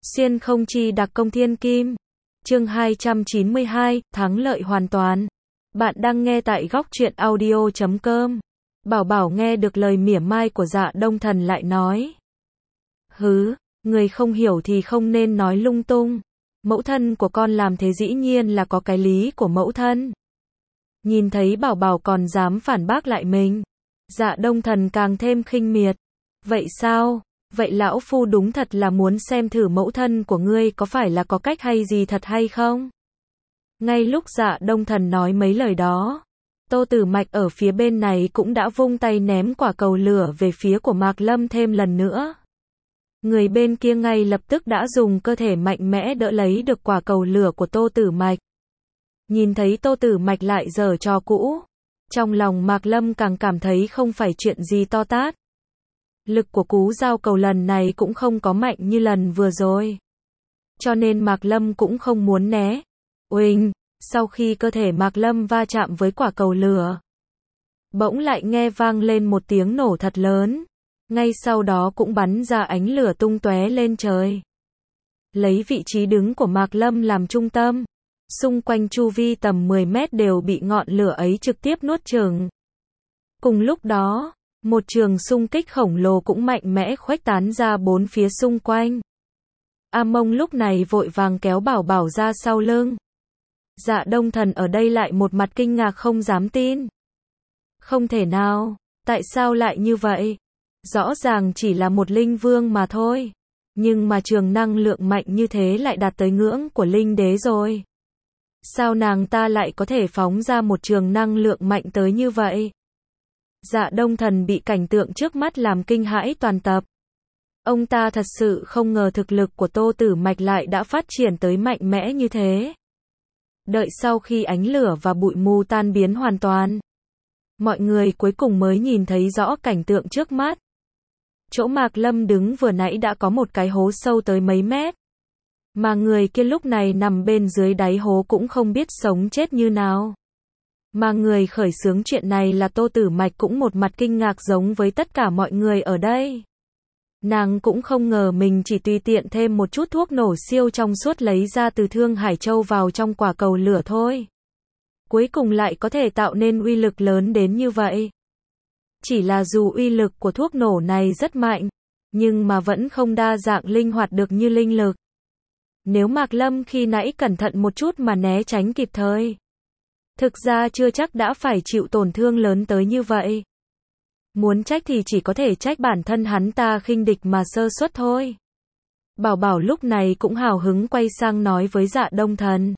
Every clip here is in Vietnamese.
Xuyên không chi đặc công thiên kim. Chương 292, thắng lợi hoàn toàn. Bạn đang nghe tại góc truyện audio.com. Bảo Bảo nghe được lời mỉa mai của Dạ Đông Thần lại nói. Hứ, người không hiểu thì không nên nói lung tung. Mẫu thân của con làm thế dĩ nhiên là có cái lý của mẫu thân. Nhìn thấy Bảo Bảo còn dám phản bác lại mình, Dạ Đông Thần càng thêm khinh miệt. Vậy sao? Vậy lão phu đúng thật là muốn xem thử mẫu thân của ngươi có phải là có cách hay gì thật hay không? Ngay lúc Dạ Đông Thần nói mấy lời đó, Tô Tử Mạch ở phía bên này cũng đã vung tay ném quả cầu lửa về phía của Mạc Lâm thêm lần nữa. Người bên kia ngay lập tức đã dùng cơ thể mạnh mẽ đỡ lấy được quả cầu lửa của Tô Tử Mạch. Nhìn thấy Tô Tử Mạch lại giở trò cũ, trong lòng Mạc Lâm càng cảm thấy không phải chuyện gì to tát. Lực của cú giao cầu lần này cũng không có mạnh như lần vừa rồi. Cho nên Mạc Lâm cũng không muốn né. Uỳnh, sau khi cơ thể Mạc Lâm va chạm với quả cầu lửa, bỗng lại nghe vang lên một tiếng nổ thật lớn. Ngay sau đó cũng bắn ra ánh lửa tung tóe lên trời. Lấy vị trí đứng của Mạc Lâm làm trung tâm, xung quanh chu vi tầm 10 mét đều bị ngọn lửa ấy trực tiếp nuốt chửng. Cùng lúc đó, một trường xung kích khổng lồ cũng mạnh mẽ khuếch tán ra bốn phía xung quanh. A Mông lúc này vội vàng kéo Bảo Bảo ra sau lưng. Dạ Đông Thần ở đây lại một mặt kinh ngạc không dám tin. Không thể nào, tại sao lại như vậy? Rõ ràng chỉ là một linh vương mà thôi. Nhưng mà trường năng lượng mạnh như thế lại đạt tới ngưỡng của linh đế rồi. Sao nàng ta lại có thể phóng ra một trường năng lượng mạnh tới như vậy? Dạ Đông Thần bị cảnh tượng trước mắt làm kinh hãi toàn tập. Ông ta thật sự không ngờ thực lực của Tô Tử Mạch lại đã phát triển tới mạnh mẽ như thế. Đợi sau khi ánh lửa và bụi mù tan biến hoàn toàn, mọi người cuối cùng mới nhìn thấy rõ cảnh tượng trước mắt. Chỗ Mạc Lâm đứng vừa nãy đã có một cái hố sâu tới mấy mét. Mà người kia lúc này nằm bên dưới đáy hố cũng không biết sống chết như nào. Mà người khởi xướng chuyện này là Tô Tử Mạch cũng một mặt kinh ngạc giống với tất cả mọi người ở đây. Nàng cũng không ngờ mình chỉ tùy tiện thêm một chút thuốc nổ siêu trong suốt lấy ra từ Thương Hải Châu vào trong quả cầu lửa thôi. Cuối cùng lại có thể tạo nên uy lực lớn đến như vậy. Chỉ là dù uy lực của thuốc nổ này rất mạnh, nhưng mà vẫn không đa dạng linh hoạt được như linh lực. Nếu Mạc Lâm khi nãy cẩn thận một chút mà né tránh kịp thời, thực ra chưa chắc đã phải chịu tổn thương lớn tới như vậy. Muốn trách thì chỉ có thể trách bản thân hắn ta khinh địch mà sơ suất thôi. Bảo Bảo lúc này cũng hào hứng quay sang nói với Dạ Đông Thần.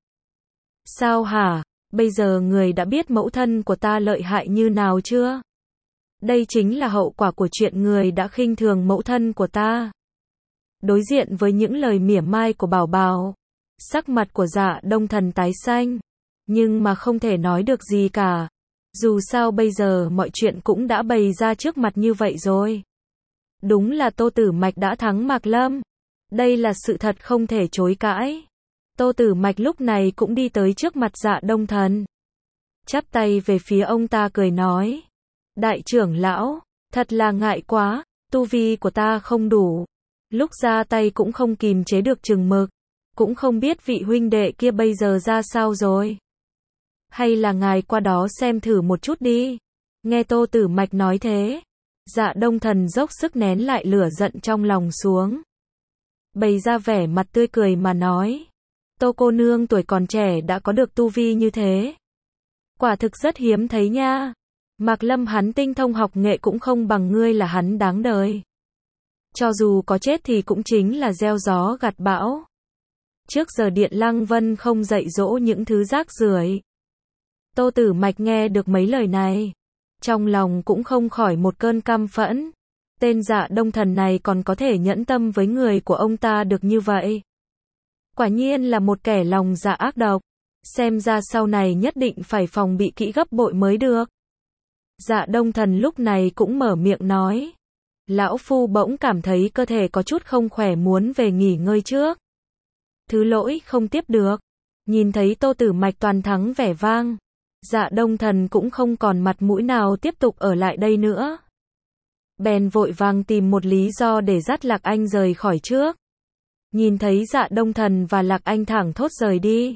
Sao hả, bây giờ người đã biết mẫu thân của ta lợi hại như nào chưa? Đây chính là hậu quả của chuyện người đã khinh thường mẫu thân của ta. Đối diện với những lời mỉa mai của Bảo Bảo, sắc mặt của Dạ Đông Thần tái xanh, nhưng mà không thể nói được gì cả. Dù sao bây giờ mọi chuyện cũng đã bày ra trước mặt như vậy rồi. Đúng là Tô Tử Mạch đã thắng Mạc Lâm. Đây là sự thật không thể chối cãi. Tô Tử Mạch lúc này cũng đi tới trước mặt Dạ Đông Thần, chắp tay về phía ông ta cười nói. Đại trưởng lão, thật là ngại quá, tu vi của ta không đủ. Lúc ra tay cũng không kìm chế được chừng mực. Cũng không biết vị huynh đệ kia bây giờ ra sao rồi. Hay là ngài qua đó xem thử một chút đi. Nghe Tô Tử Mạch nói thế, Dạ Đông Thần dốc sức nén lại lửa giận trong lòng xuống. Bày ra vẻ mặt tươi cười mà nói. Tô cô nương tuổi còn trẻ đã có được tu vi như thế. Quả thực rất hiếm thấy nha. Mạc Lâm hắn tinh thông học nghệ cũng không bằng ngươi là hắn đáng đời. Cho dù có chết thì cũng chính là gieo gió gặt bão. Trước giờ Điện Lăng Vân không dạy dỗ những thứ rác rưởi. Tô Tử Mạch nghe được mấy lời này, trong lòng cũng không khỏi một cơn căm phẫn. Tên Dạ Đông Thần này còn có thể nhẫn tâm với người của ông ta được như vậy. Quả nhiên là một kẻ lòng dạ ác độc. Xem ra sau này nhất định phải phòng bị kỹ gấp bội mới được. Dạ Đông Thần lúc này cũng mở miệng nói. Lão phu bỗng cảm thấy cơ thể có chút không khỏe muốn về nghỉ ngơi trước. Thứ lỗi không tiếp được. Nhìn thấy Tô Tử Mạch toàn thắng vẻ vang, Dạ Đông Thần cũng không còn mặt mũi nào tiếp tục ở lại đây nữa. Bèn vội vàng tìm một lý do để dắt Lạc Anh rời khỏi trước. Nhìn thấy Dạ Đông Thần và Lạc Anh thẳng thốt rời đi.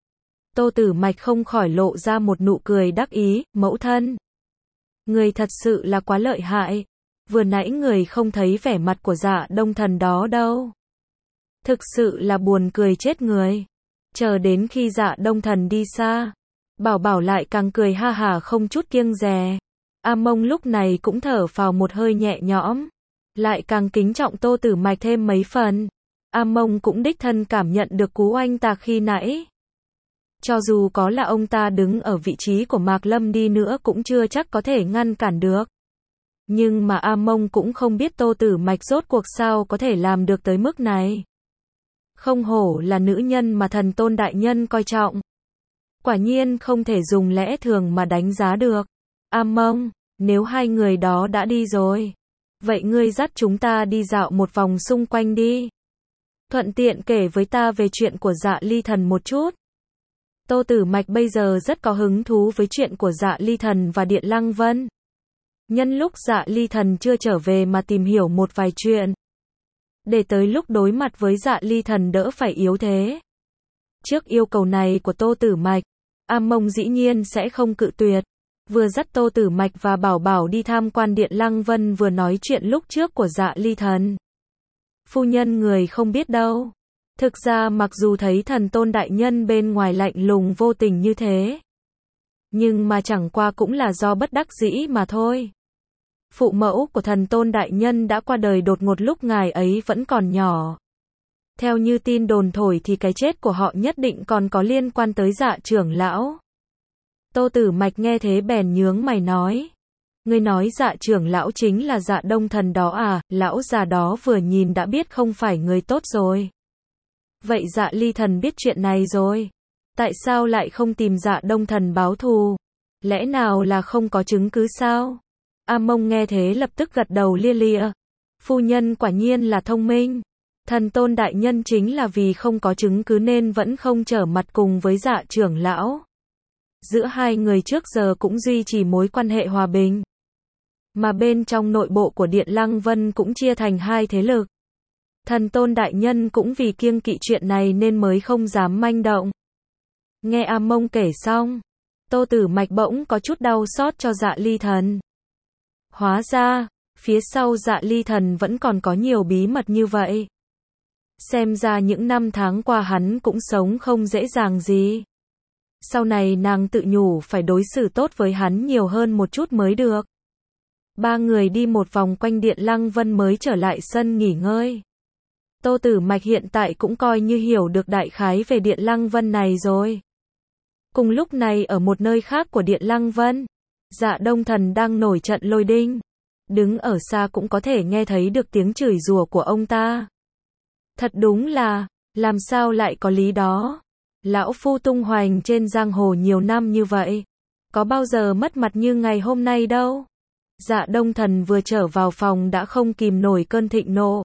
Tô Tử Mạch không khỏi lộ ra một nụ cười đắc ý, mẫu thân. Người thật sự là quá lợi hại. Vừa nãy người không thấy vẻ mặt của Dạ Đông Thần đó đâu. Thực sự là buồn cười chết người. Chờ đến khi Dạ Đông Thần đi xa, Bảo Bảo lại càng cười ha hả không chút kiêng dè. A Mông lúc này cũng thở phào một hơi nhẹ nhõm, lại càng kính trọng Tô Tử Mạch thêm mấy phần. A Mông cũng đích thân cảm nhận được cú oanh tạc khi nãy. Cho dù có là ông ta đứng ở vị trí của Mạc Lâm đi nữa cũng chưa chắc có thể ngăn cản được. Nhưng mà A Mông cũng không biết Tô Tử Mạch rốt cuộc sao có thể làm được tới mức này. Không hổ là nữ nhân mà Thần Tôn đại nhân coi trọng. Quả nhiên không thể dùng lẽ thường mà đánh giá được. A Mông, nếu hai người đó đã đi rồi, vậy ngươi dắt chúng ta đi dạo một vòng xung quanh đi. Thuận tiện kể với ta về chuyện của Dạ Ly Thần một chút. Tô Tử Mạch bây giờ rất có hứng thú với chuyện của Dạ Ly Thần và Điện Lăng Vân. Nhân lúc Dạ Ly Thần chưa trở về mà tìm hiểu một vài chuyện, để tới lúc đối mặt với Dạ Ly Thần đỡ phải yếu thế. Trước yêu cầu này của Tô Tử Mạch, A Mông dĩ nhiên sẽ không cự tuyệt. Vừa dắt Tô Tử Mạch và Bảo Bảo đi tham quan Điện Lăng Vân vừa nói chuyện lúc trước của Dạ Ly Thần. Phu nhân người không biết đâu. Thực ra mặc dù thấy Thần Tôn đại nhân bên ngoài lạnh lùng vô tình như thế, nhưng mà chẳng qua cũng là do bất đắc dĩ mà thôi. Phụ mẫu của Thần Tôn đại nhân đã qua đời đột ngột lúc ngài ấy vẫn còn nhỏ. Theo như tin đồn thổi thì cái chết của họ nhất định còn có liên quan tới Dạ trưởng lão. Tô Tử Mạch nghe thế bèn nhướng mày nói. Ngươi nói Dạ trưởng lão chính là Dạ Đông Thần đó à? Lão già đó vừa nhìn đã biết không phải người tốt rồi. Vậy Dạ Ly Thần biết chuyện này rồi, tại sao lại không tìm Dạ Đông Thần báo thù? Lẽ nào là không có chứng cứ sao? A Mông nghe thế lập tức gật đầu lia lịa. Phu nhân quả nhiên là thông minh. Thần Tôn đại nhân chính là vì không có chứng cứ nên vẫn không trở mặt cùng với Dạ trưởng lão. Giữa hai người trước giờ cũng duy trì mối quan hệ hòa bình. Mà bên trong nội bộ của Điện Lăng Vân cũng chia thành hai thế lực. Thần Tôn đại nhân cũng vì kiêng kỵ chuyện này nên mới không dám manh động. Nghe A Mông kể xong, Tô Tử Mạch bỗng có chút đau xót cho Dạ Ly Thần. Hóa ra, phía sau Dạ Ly Thần vẫn còn có nhiều bí mật như vậy. Xem ra những năm tháng qua hắn cũng sống không dễ dàng gì. Sau này nàng tự nhủ phải đối xử tốt với hắn nhiều hơn một chút mới được. Ba người đi một vòng quanh Điện Lăng Vân mới trở lại sân nghỉ ngơi. Tô Tử Mạch hiện tại cũng coi như hiểu được đại khái về Điện Lăng Vân này rồi. Cùng lúc này ở một nơi khác của Điện Lăng Vân, Dạ Đông Thần đang nổi trận lôi đinh. Đứng ở xa cũng có thể nghe thấy được tiếng chửi rủa của ông ta. Thật đúng là, làm sao lại có lý đó. Lão phu tung hoành trên giang hồ nhiều năm như vậy, có bao giờ mất mặt như ngày hôm nay đâu. Dạ Đông Thần vừa trở vào phòng đã không kìm nổi cơn thịnh nộ.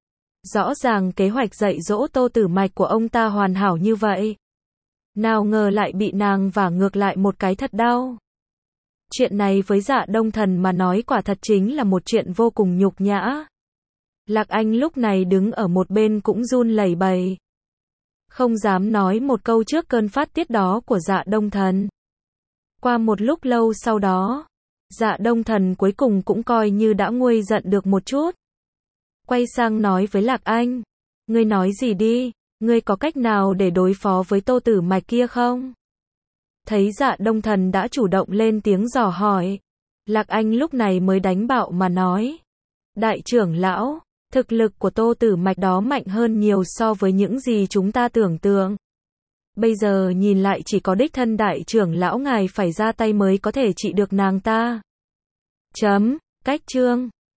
Rõ ràng kế hoạch dạy dỗ Tô Tử Mạch của ông ta hoàn hảo như vậy, nào ngờ lại bị nàng vả ngược lại một cái thật đau. Chuyện này với Dạ Đông Thần mà nói quả thật chính là một chuyện vô cùng nhục nhã. Lạc Anh lúc này đứng ở một bên cũng run lẩy bẩy, không dám nói một câu trước cơn phát tiết đó của Dạ Đông Thần. Qua một lúc lâu sau đó, Dạ Đông Thần cuối cùng cũng coi như đã nguôi giận được một chút. Quay sang nói với Lạc Anh, ngươi nói gì đi, ngươi có cách nào để đối phó với Tô Tử Mạch kia không? Thấy Dạ Đông Thần đã chủ động lên tiếng dò hỏi, Lạc Anh lúc này mới đánh bạo mà nói. Đại trưởng lão, thực lực của Tô Tử Mạch đó mạnh hơn nhiều so với những gì chúng ta tưởng tượng. Bây giờ nhìn lại chỉ có đích thân đại trưởng lão ngài phải ra tay mới có thể trị được nàng ta. Cách chương